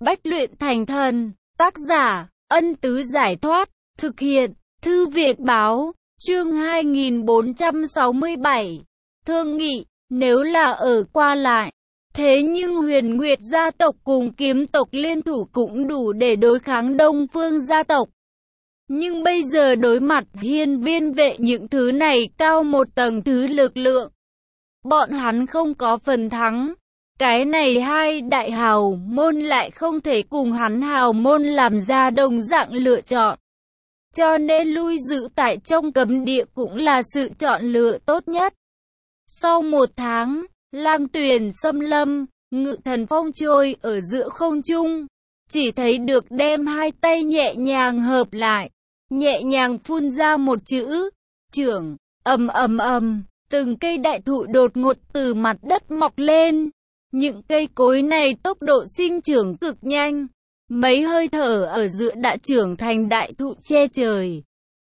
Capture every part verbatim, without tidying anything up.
Bách luyện thành thần. Tác giả, Ân Tứ Giải Thoát. Thực hiện, Thư viện Báo. Chương hai nghìn bốn trăm sáu mươi bảy. Thương nghị, nếu là ở qua lại. Thế nhưng Huyền Nguyệt gia tộc cùng Kiếm tộc liên thủ cũng đủ để đối kháng Đông Phương gia tộc. Nhưng bây giờ đối mặt Hiên Viên vệ những thứ này cao một tầng thứ lực lượng. Bọn hắn không có phần thắng. Cái này hai đại hào môn lại không thể cùng hắn hào môn làm ra đồng dạng lựa chọn. Cho nên lui giữ tại trong cấm địa cũng là sự chọn lựa tốt nhất. Sau một tháng, Lang Tuyền xâm lâm, Ngự Thần Phong trôi ở giữa không trung. Chỉ thấy được đem hai tay nhẹ nhàng hợp lại, nhẹ nhàng phun ra một chữ, trưởng, ầm ầm ầm, từng cây đại thụ đột ngột từ mặt đất mọc lên. Những cây cối này tốc độ sinh trưởng cực nhanh, mấy hơi thở ở giữa đã trưởng thành đại thụ che trời.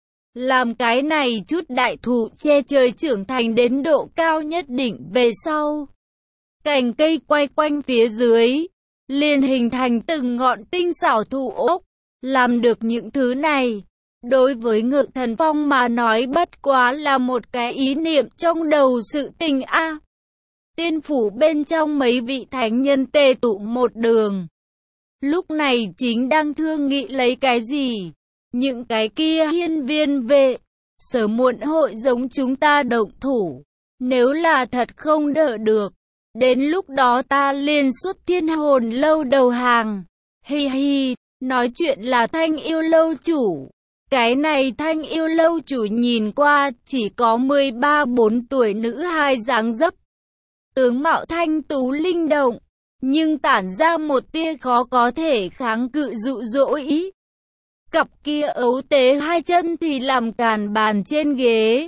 Làm cái này chút đại thụ che trời trưởng thành đến độ cao nhất định về sau. Cành cây quay quanh phía dưới, liền hình thành từng ngọn tinh xảo thụ ốc. Làm được những thứ này, đối với Ngự Thần Phong mà nói bất quá là một cái ý niệm trong đầu sự tình a. Tiên phủ bên trong mấy vị thánh nhân tề tụ một đường. Lúc này chính đang thương nghị lấy cái gì. Những cái kia hiên viên vệ, sớm muộn hội giống chúng ta động thủ. Nếu là thật không đỡ được, đến lúc đó ta liền xuất thiên hồn lâu đầu hàng. Hi hi, nói chuyện là Thanh Yêu lâu chủ. Cái này Thanh Yêu lâu chủ nhìn qua chỉ có mười ba bốn tuổi nữ hài dáng dấp. Tướng mạo thanh tú linh động, nhưng tản ra một tia khó có thể kháng cự dụ dỗ ý. Cặp kia ấu tế hai chân thì làm càn bàn trên ghế.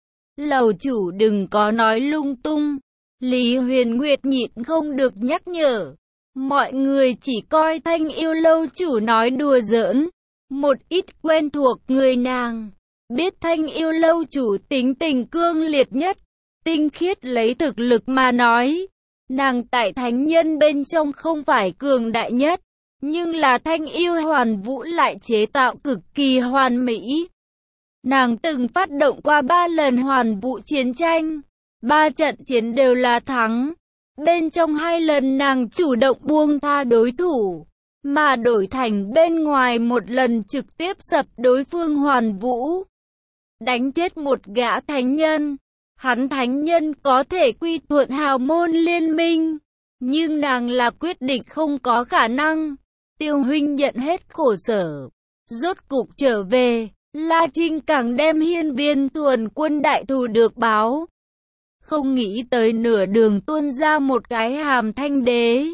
Lầu chủ đừng có nói lung tung. Lý Huyền Nguyệt nhịn không được nhắc nhở. Mọi người chỉ coi Thanh Yêu lâu chủ nói đùa giỡn. Một ít quen thuộc người nàng, biết Thanh Yêu lâu chủ tính tình cương liệt nhất, tinh khiết lấy thực lực mà nói. Nàng tại thánh nhân bên trong không phải cường đại nhất, nhưng là Thanh Yêu hoàn vũ lại chế tạo cực kỳ hoàn mỹ. Nàng từng phát động qua ba lần hoàn vũ chiến tranh, ba trận chiến đều là thắng. Bên trong hai lần nàng chủ động buông tha đối thủ, mà đổi thành bên ngoài một lần trực tiếp sập đối phương hoàn vũ. Đánh chết một gã thánh nhân. Hắn thánh nhân có thể quy thuận hào môn liên minh, nhưng nàng là quyết định không có khả năng. Tiêu huynh nhận hết khổ sở, rốt cục trở về. La Trinh càng đem hiên viên thuần quân đại thù được báo. Không nghĩ tới nửa đường tuôn ra một cái hàm thanh đế.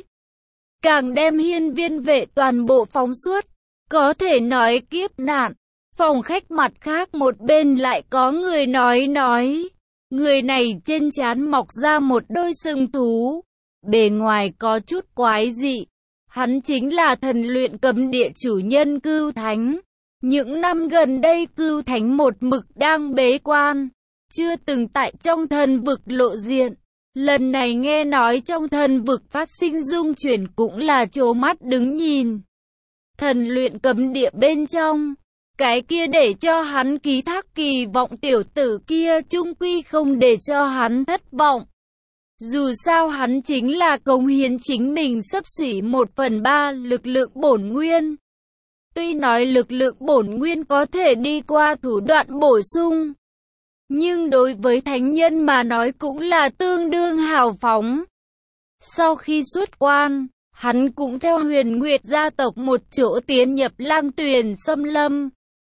Càng đem hiên viên vệ toàn bộ phóng suốt. Có thể nói kiếp nạn. Phòng khách mặt khác một bên lại có người nói nói. Người này trên trán mọc ra một đôi sừng thú. Bề ngoài có chút quái dị. Hắn chính là thần luyện cấm địa chủ nhân Cưu Thánh. Những năm gần đây Cưu Thánh một mực đang bế quan, chưa từng tại trong thần vực lộ diện. Lần này nghe nói trong thần vực phát sinh dung chuyển cũng là trố mắt đứng nhìn. Thần luyện cấm địa bên trong, cái kia để cho hắn ký thác kỳ vọng tiểu tử kia chung quy không để cho hắn thất vọng. Dù sao hắn chính là cống hiến chính mình xấp xỉ một phần ba lực lượng bổn nguyên. Tuy nói lực lượng bổn nguyên có thể đi qua thủ đoạn bổ sung, nhưng đối với thánh nhân mà nói cũng là tương đương hào phóng. Sau khi xuất quan, hắn cũng theo Huyền Nguyệt gia tộc một chỗ tiến nhập Lang Tuyền xâm lâm.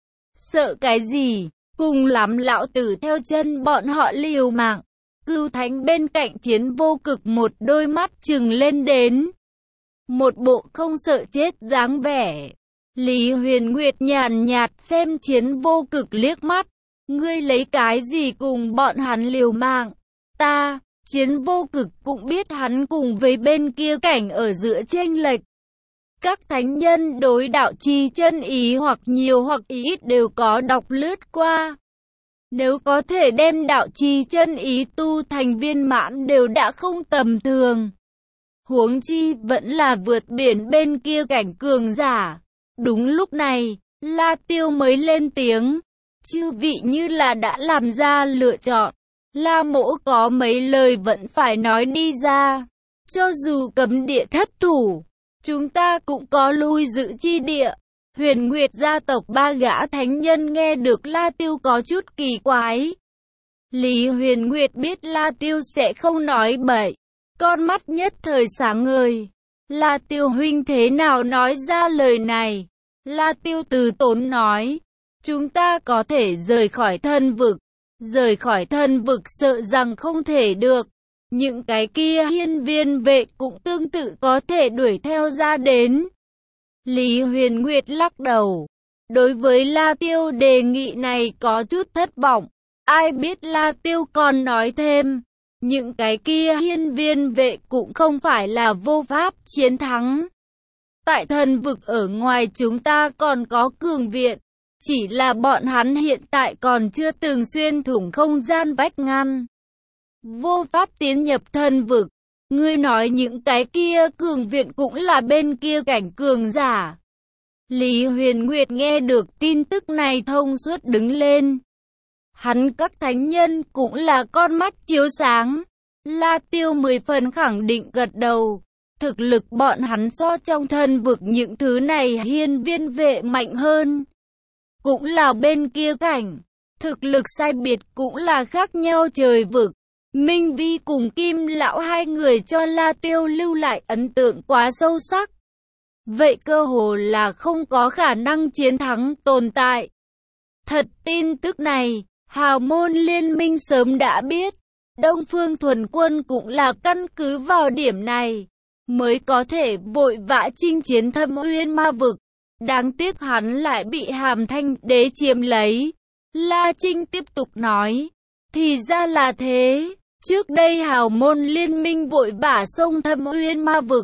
Sợ cái gì, cùng lắm lão tử theo chân bọn họ liều mạng. Cưu Thánh bên cạnh Chiến Vô Cực một đôi mắt trừng lên đến. Một bộ không sợ chết dáng vẻ. Lý Huyền Nguyệt nhàn nhạt xem Chiến Vô Cực liếc mắt. Ngươi lấy cái gì cùng bọn hắn liều mạng? Ta, Chiến Vô Cực cũng biết hắn cùng với bên kia cảnh ở giữa chênh lệch. Các thánh nhân đối đạo chi chân ý hoặc nhiều hoặc ít đều có đọc lướt qua. Nếu có thể đem đạo chi chân ý tu thành viên mãn đều đã không tầm thường. huống chi vẫn là vượt biển bên kia cảnh cường giả. Đúng lúc này, La Tiêu mới lên tiếng, chư vị như là đã làm ra lựa chọn. La Mỗ có mấy lời vẫn phải nói đi ra. Cho dù cấm địa thất thủ, chúng ta cũng có lui giữ chi địa. Huyền Nguyệt gia tộc ba gã thánh nhân nghe được La Tiêu có chút kỳ quái. Lý Huyền Nguyệt biết La Tiêu sẽ không nói bậy, con mắt nhất thời sáng ngời. La Tiêu huynh thế nào nói ra lời này? La Tiêu từ tốn nói, chúng ta có thể rời khỏi thân vực. Rời khỏi thân vực sợ rằng không thể được. Những cái kia hiên viên vệ cũng tương tự có thể đuổi theo ra đến. Lý Huyền Nguyệt lắc đầu. Đối với La Tiêu đề nghị này có chút thất vọng. Ai biết La Tiêu còn nói thêm. Những cái kia hiên viên vệ cũng không phải là vô pháp chiến thắng. Tại thần vực ở ngoài chúng ta còn có cường viện. Chỉ là bọn hắn hiện tại còn chưa từng xuyên thủng không gian vách ngăn. Vô pháp tiến nhập thần vực. Ngươi nói những cái kia cường viện cũng là bên kia cảnh cường giả. Lý Huyền Nguyệt nghe được tin tức này thông suốt đứng lên. Hắn các thánh nhân cũng là con mắt chiếu sáng. La Tiêu mười phần khẳng định gật đầu. Thực lực bọn hắn so trong thân vực những thứ này hiên viên vệ mạnh hơn. Cũng là bên kia cảnh. Thực lực sai biệt cũng là khác nhau trời vực. Minh Vi cùng Kim Lão hai người cho La Tiêu lưu lại ấn tượng quá sâu sắc. Vậy cơ hồ là không có khả năng chiến thắng tồn tại. Thật tin tức này, Hào môn liên minh sớm đã biết. Đông Phương Thuần Quân cũng là căn cứ vào điểm này, mới có thể vội vã chinh chiến Thâm Uyên Ma Vực. Đáng tiếc hắn lại bị Hàm Thanh Đế chiếm lấy. La Trinh tiếp tục nói, thì ra là thế. Trước đây Hào môn liên minh vội vã xông Thâm Uyên Ma Vực.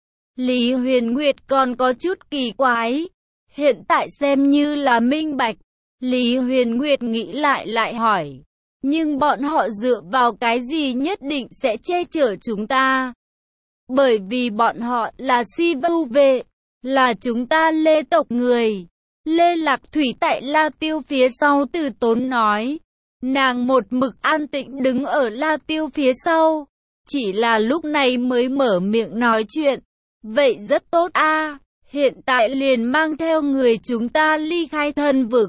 Lý Huyền Nguyệt còn có chút kỳ quái. Hiện tại xem như là minh bạch. Lý Huyền Nguyệt nghĩ lại lại hỏi. Nhưng bọn họ dựa vào cái gì nhất định sẽ che chở chúng ta? Bởi vì bọn họ là si vu vệ, là chúng ta Lê tộc người. Lê Lạc Thủy tại La Tiêu phía sau từ tốn nói. Nàng một mực an tĩnh đứng ở La Tiêu phía sau. Chỉ là lúc này mới mở miệng nói chuyện. Vậy rất tốt a, hiện tại liền mang theo người chúng ta ly khai thân vực.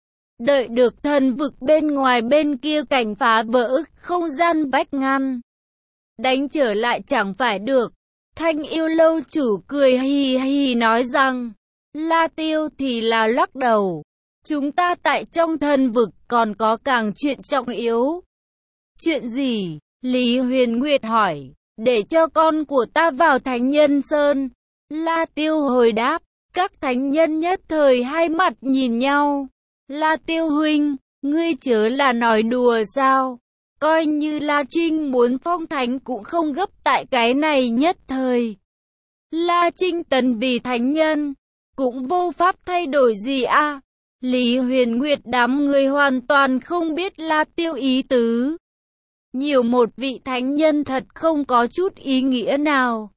Đợi được thân vực bên ngoài bên kia cảnh phá vỡ, không gian vách ngăn. Đánh trở lại chẳng phải được. Thanh Yêu lâu chủ cười hì hì nói rằng, La Tiêu thì là lắc đầu. Chúng ta tại trong thân vực còn có càng chuyện trọng yếu. Chuyện gì? Lý Huyền Nguyệt hỏi. Để cho con của ta vào Thánh Nhân Sơn. La Tiêu hồi đáp. Các thánh nhân nhất thời hai mặt nhìn nhau. La Tiêu huynh, ngươi chớ là nói đùa sao? Coi như La Trinh muốn phong thánh cũng không gấp tại cái này nhất thời. La Trinh tần vì thánh nhân, cũng vô pháp thay đổi gì à? Lý Huyền Nguyệt đám người hoàn toàn không biết La Tiêu ý tứ. Nhiều một vị thánh nhân thật không có chút ý nghĩa nào.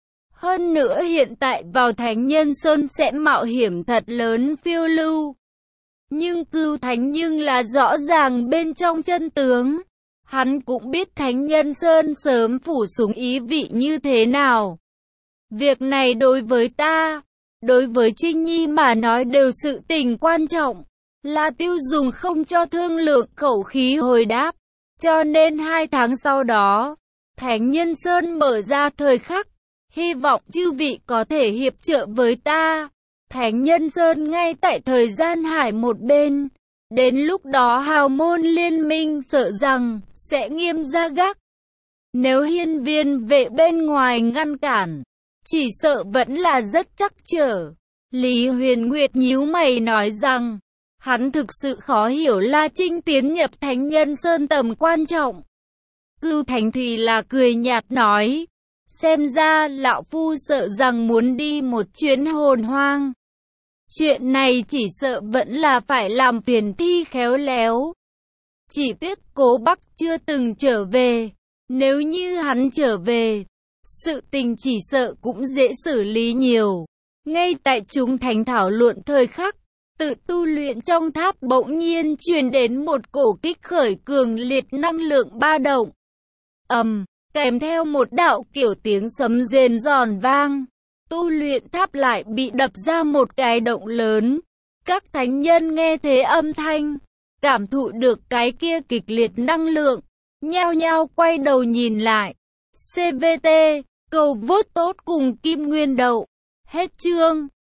Hơn nữa hiện tại vào Thánh Nhân Sơn sẽ mạo hiểm thật lớn phiêu lưu. Nhưng Cưu Thánh nhưng là rõ ràng bên trong chân tướng. Hắn cũng biết Thánh Nhân Sơn sớm phủ xuống ý vị như thế nào. Việc này đối với ta, đối với Trinh Nhi mà nói đều sự tình quan trọng. La Tiêu dùng không cho thương lượng khẩu khí hồi đáp. Cho nên hai tháng sau đó, Thánh Nhân Sơn mở ra thời khắc. Hy vọng chư vị có thể hiệp trợ với ta. Thánh Nhân Sơn ngay tại thời gian hải một bên. Đến lúc đó hào môn liên minh sợ rằng sẽ nghiêm ra gác. Nếu hiên viên vệ bên ngoài ngăn cản, chỉ sợ vẫn là rất chắc trở. Lý Huyền Nguyệt nhíu mày nói rằng, hắn thực sự khó hiểu La Trinh tiến nhập Thánh Nhân Sơn tầm quan trọng. Cưu Thành thì là cười nhạt nói, xem ra lão phu sợ rằng muốn đi một chuyến hồn hoang. Chuyện này chỉ sợ vẫn là phải làm phiền Thi khéo léo. Chỉ tiếc Cố Bắc chưa từng trở về. Nếu như hắn trở về, sự tình chỉ sợ cũng dễ xử lý nhiều. Ngay tại chúng thánh thảo luận thời khắc, tự tu luyện trong tháp bỗng nhiên truyền đến một cổ kích khởi cường liệt năng lượng ba động. Ầm, kèm theo một đạo kiểu tiếng sấm rền giòn vang, tu luyện tháp lại bị đập ra một cái động lớn. Các thánh nhân nghe thế âm thanh, cảm thụ được cái kia kịch liệt năng lượng, nhao nhao quay đầu nhìn lại. xê vê tê, cầu vote tốt cùng Kim Nguyên Đậu. Hết chương.